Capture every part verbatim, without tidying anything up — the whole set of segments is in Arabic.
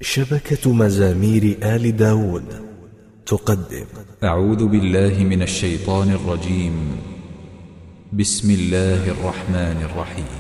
شبكة مزامير آل داود تقدم. أعوذ بالله من الشيطان الرجيم. بسم الله الرحمن الرحيم.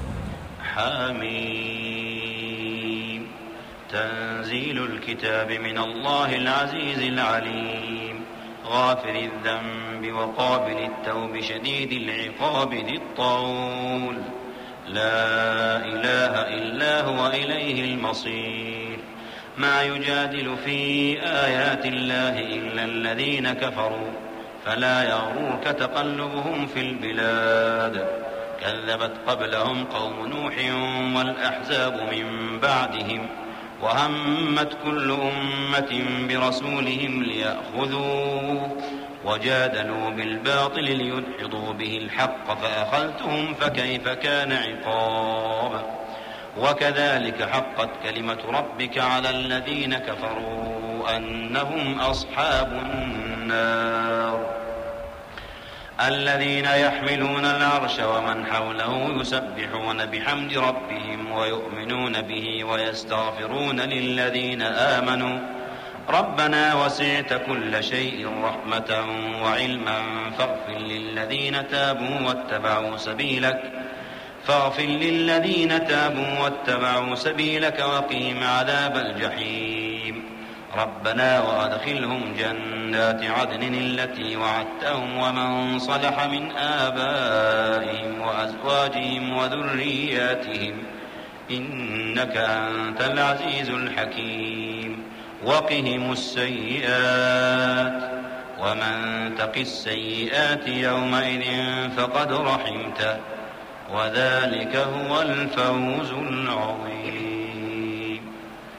حميم. تنزيل الكتاب من الله العزيز العليم، غافر الذنب وقابل التوب شديد العقاب ذي الطول، لا إله إلا هو إليه المصير. ما يجادل في آيات الله إلا الذين كفروا، فلا يغررك تقلبهم في البلاد. كذبت قبلهم قوم نوح والأحزاب من بعدهم، وهمت كل أمة برسولهم ليأخذوه، وجادلوا بالباطل ليدحضوا به الحق فأخذتهم فكيف كان عقاب. وكذلك حقت كلمة ربك على الذين كفروا أنهم أصحاب النار. الذين يحملون العرش ومن حوله يسبحون بحمد ربهم ويؤمنون به ويستغفرون للذين آمنوا ربنا وسعت كل شيء رحمة وعلما فاغفر للذين تابوا واتبعوا سبيلك فاغفر للذين تابوا واتبعوا سبيلك وقهم عذاب الجحيم. ربنا وأدخلهم جنات عدن التي وعدتهم ومن صلح من آبائهم وأزواجهم وذرياتهم إنك أنت العزيز الحكيم. وقهم السيئات ومن تق السيئات يومئذ فقد رحمته وذلك هو الفوز العظيم.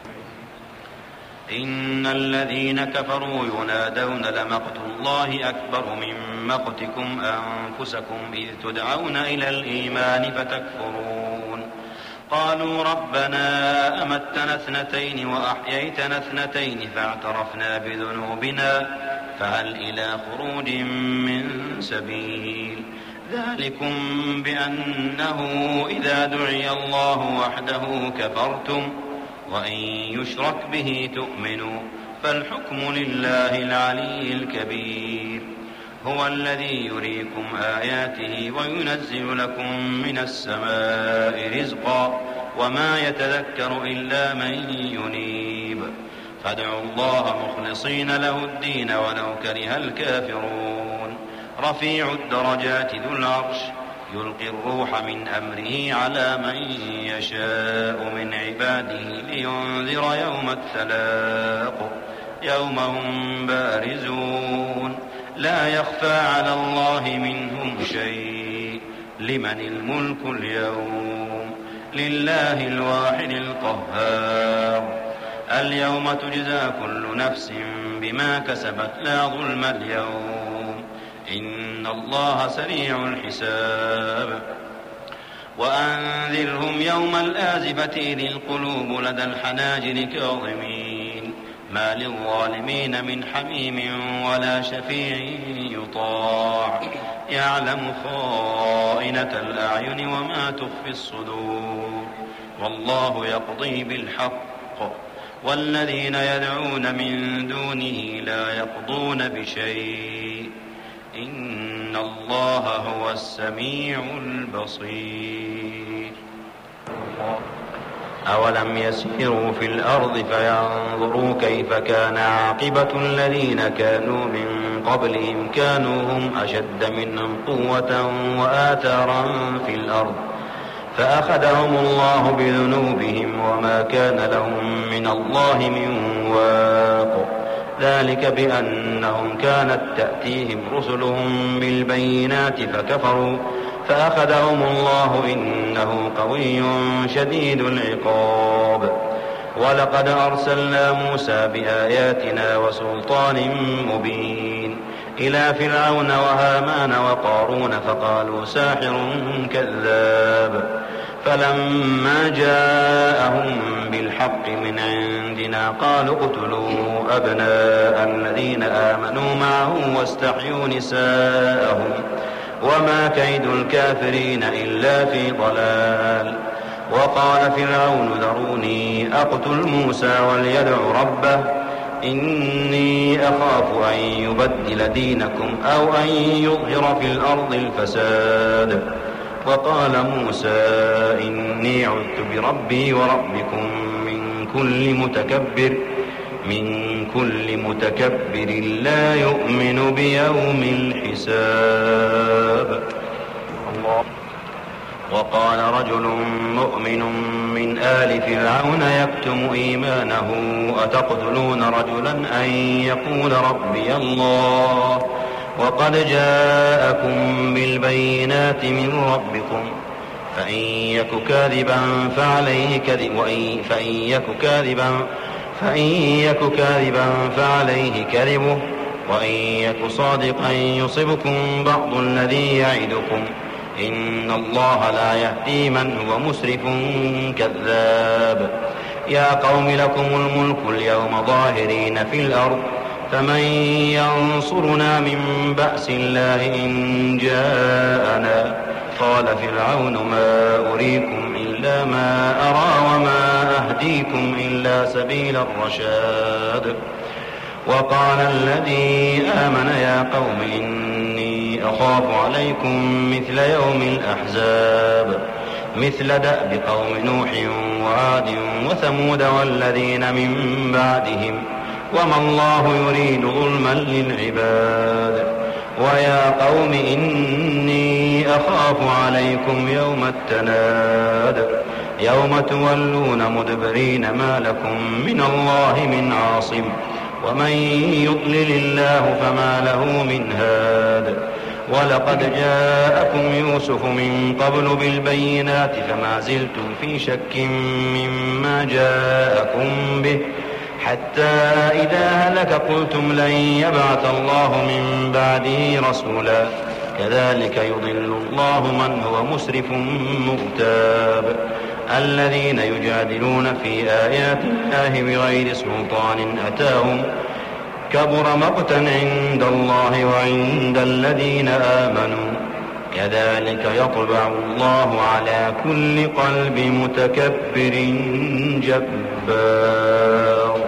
إن الذين كفروا ينادون لمقت الله أكبر من مقتكم أنفسكم إذ تدعون إلى الإيمان فتكفرون. قالوا ربنا أمتنا اثنتين وأحييتنا اثنتين فاعترفنا بذنوبنا فهل إلى خروج من سبيل. ذلكم بأنه إذا دعي الله وحده كفرتم وإن يشرك به تؤمنوا فالحكم لله العلي الكبير. هو الذي يريكم آياته وينزل لكم من السماء رزقا وما يتذكر إلا من ينيب. فادعوا الله مخلصين له الدين ولو كره الكافرون. رفيع الدرجات ذو العرش يلقي الروح من أمره على من يشاء من عباده لينذر يوم التلاق يوم هم بارزون لا يخفى على الله منهم شيء. لمن الملك اليوم لله الواحد القهار. اليوم تجزى كل نفس بما كسبت لا ظلم اليوم إن الله سريع الحساب. وأنذرهم يوم الآزفة إذ القلوب لدى الحناجر كاظمين ما للظالمين من حميم ولا شفيع يطاع. يعلم خائنة الأعين وما تخفي الصدور والله يقضي بالحق والذين يدعون من دونه لا يقضون بشيء إن الله هو السميع البصير. أولم يسيروا في الأرض فينظروا كيف كان عاقبة الذين كانوا من قبلهم كانوا هم أشد منهم قوة وآثارا في الأرض فأخذهم الله بذنوبهم وما كان لهم من الله من واق. ذلك بأنهم كانت تأتيهم رسلهم بالبينات فكفروا فأخذهم الله إنه قوي شديد العقاب. ولقد أرسلنا موسى بآياتنا وسلطان مبين إلى فرعون وهامان وقارون فقالوا ساحر كذاب. فلما جاءهم بالحق من عندنا قالوا اقتلوا أبناء الذين آمنوا معه واستحيوا نساءهم وما كيد الكافرين إلا في ضلال. وقال فرعون ذروني أقتل موسى وليدع ربه إني أخاف أن يبدل دينكم أو أن يظهر في الأرض الفساد. وقال موسى إني عذت بربي وربكم من كل متكبر من كل متكبر لا يؤمن بيوم الحساب. الله. وقال رجل مؤمن من آل فرعون يكتم إيمانه أتقتلون رجلا أن يقول ربي الله وقد جاءكم بالبينات من ربكم فإن يك كاذبا فعليه كذب وإن فإن يك كاذبا فإن يك كاذبا فعليه كذبه وإن يك صادقا يصبكم بعض الذي يعدكم إن الله لا يهدي من هو مسرف كذاب. يا قوم لكم الملك اليوم ظاهرين في الأرض فمن ينصرنا من بأس الله إن جاءنا. قال فرعون ما أريكم إلا ما أرى وما أهديكم إلا سبيل الرشاد. وقال الذي آمن يا قوم إني أخاف عليكم مثل يوم الأحزاب مثل دأب قوم نوح وعاد وثمود والذين من بعدهم وما الله يريد ظلما للعباد. ويا قوم إني أخاف عليكم يوم التناد يوم تولون مدبرين ما لكم من الله من عاصم ومن يضلل الله فما له من هاد. ولقد جاءكم يوسف من قبل بالبينات فما زلتم في شك مما جاءكم به حتى إذا هلك قلتم لن يبعث الله من بعده رسولا كذلك يضل الله من هو مسرف مرتاب. الذين يجادلون في آيات الله بغير سلطان أتاهم كبر مقتا عند الله وعند الذين آمنوا كذلك يطبع الله على كل قلب متكبر جبار.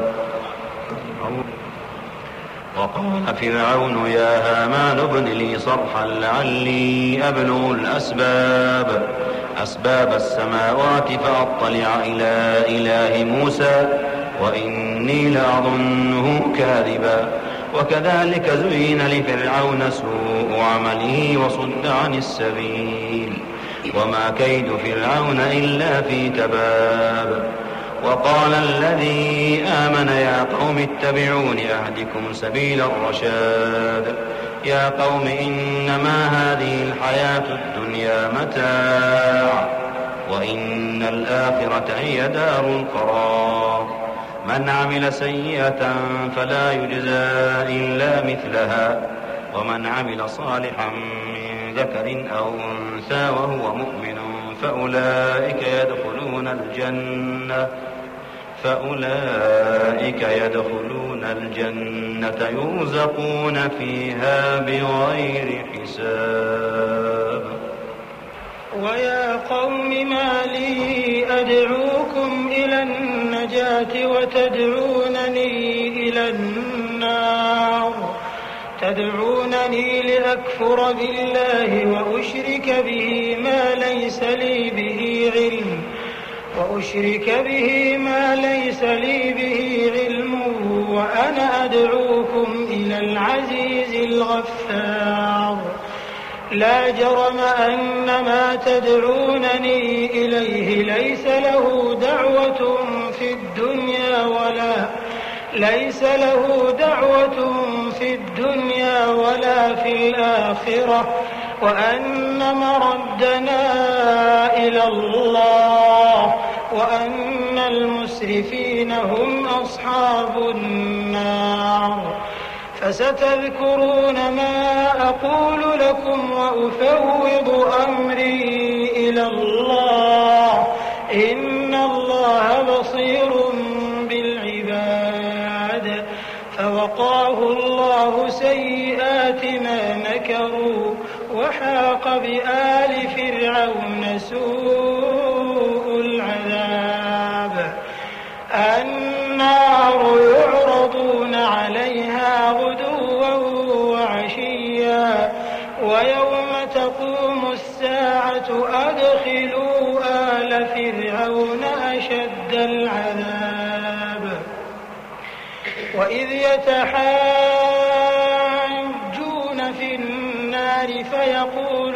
وقال فرعون يا هامان ابن لي صرحا لعلي أبلغ الأسباب أسباب السماوات فأطلع إلى إله موسى وإني لأظنه كاذبا. وكذلك زين لفرعون سوء عمله وصد عن السبيل وما كيد فرعون إلا في تباب. وقال الذي آمن يا قوم اتبعون أهدكم سبيل الرشاد. يا قوم إنما هذه الحياة الدنيا متاع وإن الآخرة هي دار القرار. من عمل سيئة فلا يجزى إلا مثلها ومن عمل صالحا من ذكر أو أنثى وهو مؤمن فأولئك يدخلون الجنة فأولئك يدخلون الجنة يرزقون فيها بغير حساب. ويا قوم ما لي أدعوكم إلى النجاة وتدعونني إلى النار تدعونني لأكفر بالله وأشرك به ما ليس لي به علم وأشرك به ما ليس لي به علم وأنا أدعوكم إلى العزيز الغفار. لا جرم أن ما تدعونني إليه ليس له دعوة في الدنيا ولا ليس له دعوة في الدنيا ولا في الآخرة وأن مردنا إلى الله وأن المسرفين هم أصحاب النار. فستذكرون ما أقول لكم وأفوض أمري إلى الله إن الله بصير بالعباد. فوقاه الله سيئات ما مكروا وحاق بآل فرعون سوء النار يعرضون عليها غدوا وعشيا ويوم تقوم الساعة أدخلوا آل فرعون أشد العذاب وإذ يتحاجون في النار فيقول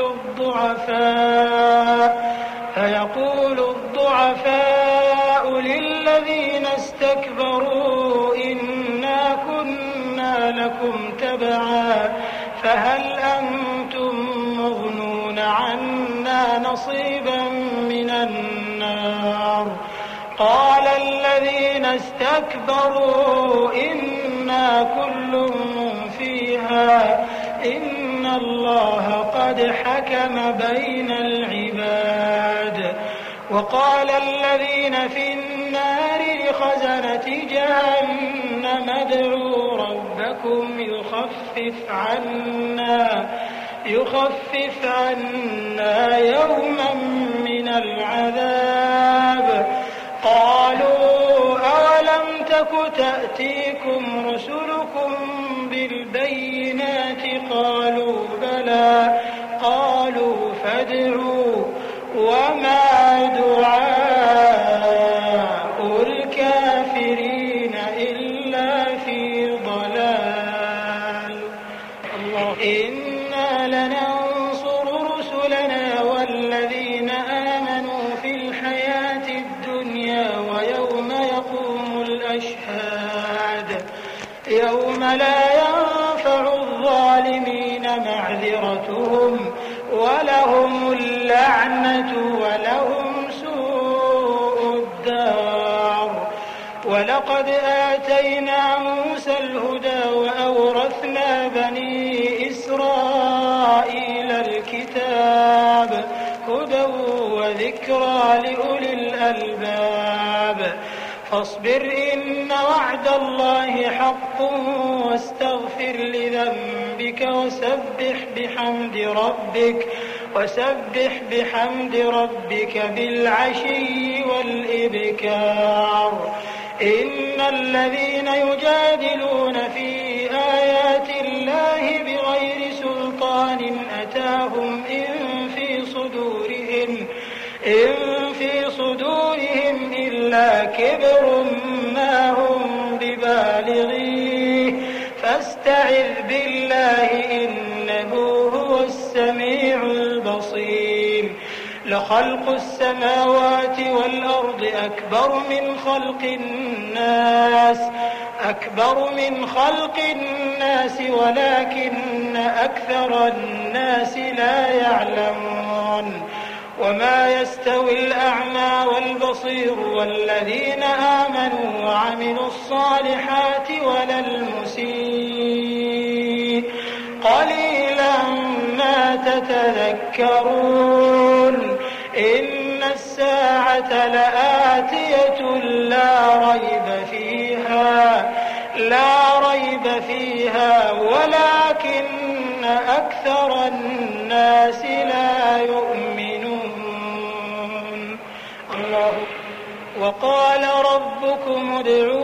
الضعفاء فيقول الضعفاء للذين استكبروا إنا كنا لكم تبعا فهل أنتم مغنون عنا نصيبا من النار قال الذين استكبروا إنا كل فيها إن الله قد حكم بين العباد وقال الذين في النار لخزنة جهنم ادعوا ربكم يخفف عنا يخفف عنا يوما من العذاب قالوا أولم تك تأتيكم رسلكم بالبينات قالوا بلى قالوا فادعوا وما دعاء الكافرين إلا في ضلال الله إنا لننصر رسلنا والذين آمنوا في الحياة الدنيا ويوم يقوم الأشهاد يوم لا ينفع الظالمين معذرتهم ولهم اللعنة ولهم سوء الدار ولقد آتينا موسى الهدى وأورثنا بني إسرائيل الكتاب هدى وذكرى لأولي الألباب فاصبر إن وعد الله حق واستغفر لذنبك وسبح بحمد ربك وسبح بحمد ربك بالعشي والإبكار إن الذين يجادلون في آيات الله بغير سلطان أتاهم إن في صدورهم إن في صدورهم إلا كبر ما هم ببالغيه فاستعذ بالله إنه هو السميع البصير لخلق السماوات والأرض أكبر من خلق الناس أكبر من خلق الناس ولكن أكثر الناس لا يعلمون وما يستوي الأعمى والبصير والذين آمنوا وعملوا الصالحات ولا المسيء قليلا ما تتذكرون إن الساعة لآتية لا ريب فيها لا ريب فيها ولكن أكثر الناس لا يؤمنون الله وقال ربكم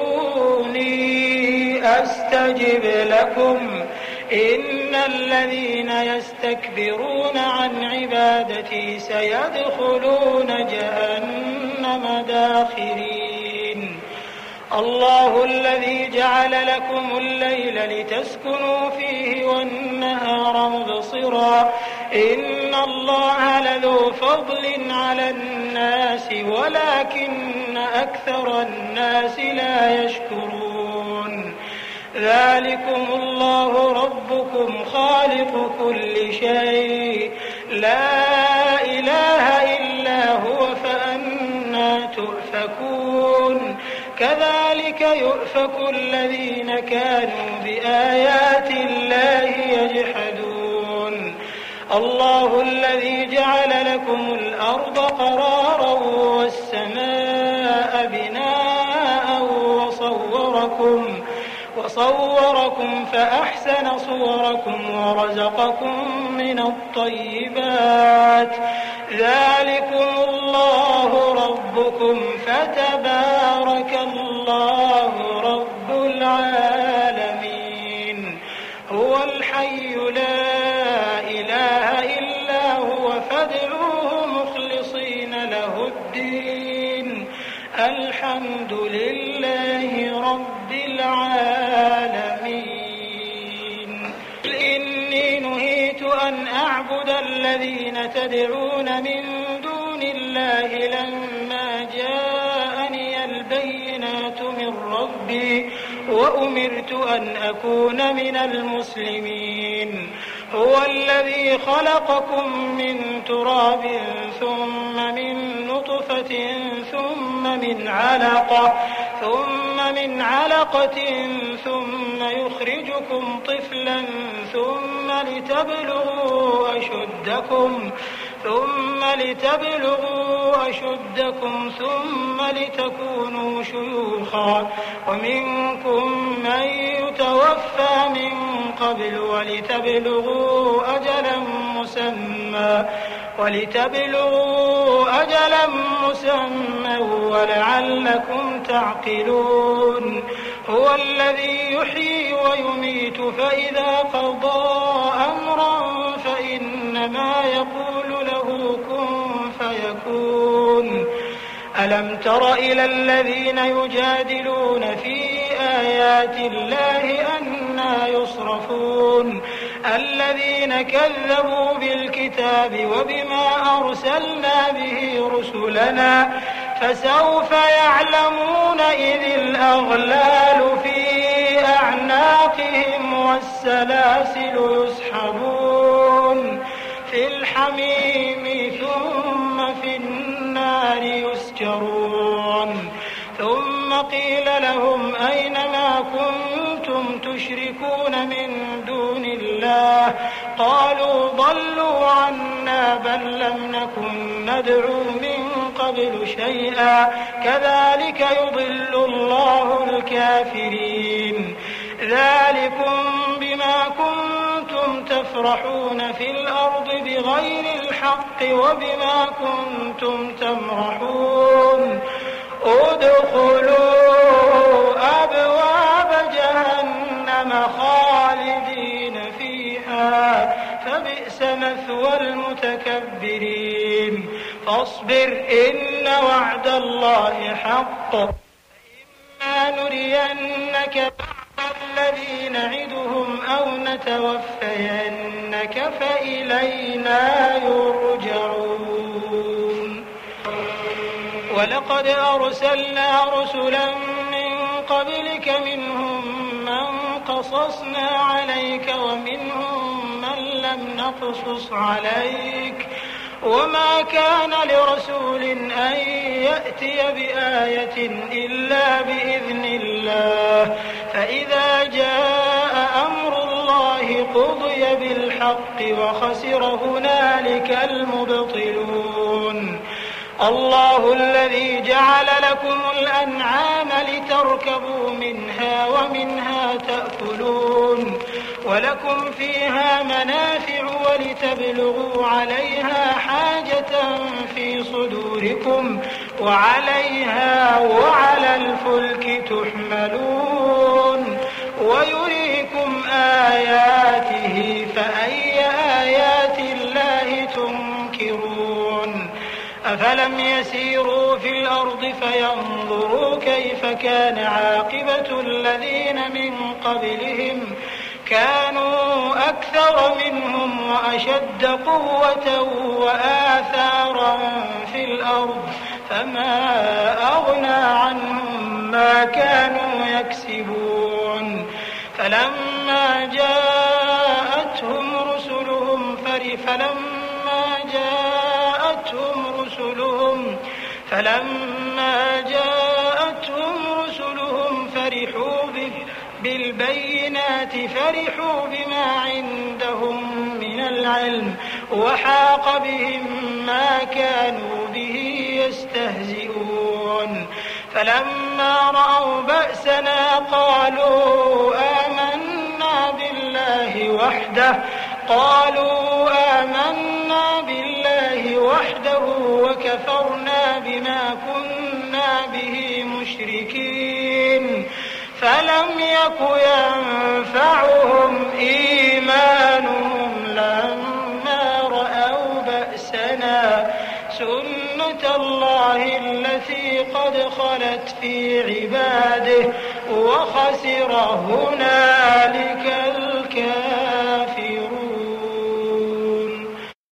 ادعوني أستجب لكم إن الذين يستكبرون عن عبادتي سيدخلون جهنم داخرين الله الذي جعل لكم الليل لتسكنوا فيه والنهار مبصرا إن الله لذو فضل على الناس ولكن أكثر الناس لا يشكرون ذلكم الله ربكم خالق كل شيء لا إله إلا هو فأنى تؤفكون كذلك يؤفك الذين كانوا بآيات الله يجحدون الله الذي جعل لكم الأرض قرارا والسماء بناء وصوركم وصوركم فأحسن صوركم ورزقكم من الطيبات ذلكم الله ربكم فتبارك الله رب العالمين هو الحي لا إله إلا هو فادعوه مخلصين له الدين الحمد لله رب العالمين إني نهيت أن أعبد الذين تدعون من دون الله لما جاءني البينات من ربي وأمرت أن أكون من المسلمين هو الذي خلقكم من تراب ثم من نطفة ثم من علقة ثم من علقة ثم يخرجكم طفلا ثم لتبلغوا أشدكم ثم لتبلغوا أشدكم ثم لتكونوا شيوخا ومنكم من يتوفى من قبل ولتبلغوا أجلا مسمى ولتبلغوا أجلا مسمى ولعلكم تعقلون هو الذي يحيي ويميت فإذا قضى أمرا فإنما يقول له كن فيكون ألم تر إلى الذين يجادلون في آيات الله أنى يصرفون الذين كذبوا بالكتاب وبما أرسلنا به رسلنا فسوف يعلمون إذ الأغلال في أعناقهم والسلاسل يسحبون في الحميم ثم في النار يسجرون ثم قيل لهم أين ما كنتم تشركون من دون الله قالوا ضلوا عنا بل لم نكن ندعو من قبل شيئا كذلك يضل الله الكافرين ذلكم بما كنتم تفرحون في الأرض بغير الحق وبما كنتم تمرحون ادخلوا أبواب جهنم خالدين فيها فبئس مثوى المتكبرين فاصبر إن وعد الله حق فإما نرينك بعض الذي نعدهم أو نتوفينك فإلينا يرجعون ولقد أرسلنا رسلا من قبلك منهم من قصصنا عليك ومنهم من لم نقصص عليك وما كان لرسول أن يأتي بآية إلا بإذن الله فإذا جاء أمر الله قضي بالحق وخسر هنالك المبطلون الله الذي جعل لكم الأنعام لتركبوا منها ومنها تأكلون ولكم فيها منافع ولتبلغوا عليها حاجة في صدوركم وعليها وعلى الفلك تحملون ويريكم آياته فأي آيات الله تنكرون أفلم يسيروا في الأرض فينظروا كيف كان عاقبة الذين من قبلهم كانوا أكثر منهم وأشد قوة وآثارا في الأرض فما أغنى عنهم ما كانوا يكسبون فلما جاءتهم رسلهم فلما جاءتهم رسلهم فلما جاءتهم رسلهم فرحوا بالبينات فرحوا بما عندهم من العلم وحاق بهم ما كانوا به يستهزئون فلما رأوا بأسنا قالوا وحده قالوا آمنا بالله وحده وكفرنا بما كنا به مشركين فلم يك ينفعهم إيمانهم لما رأوا بأسنا سنة الله التي قد خلت في عباده وخسر هنالك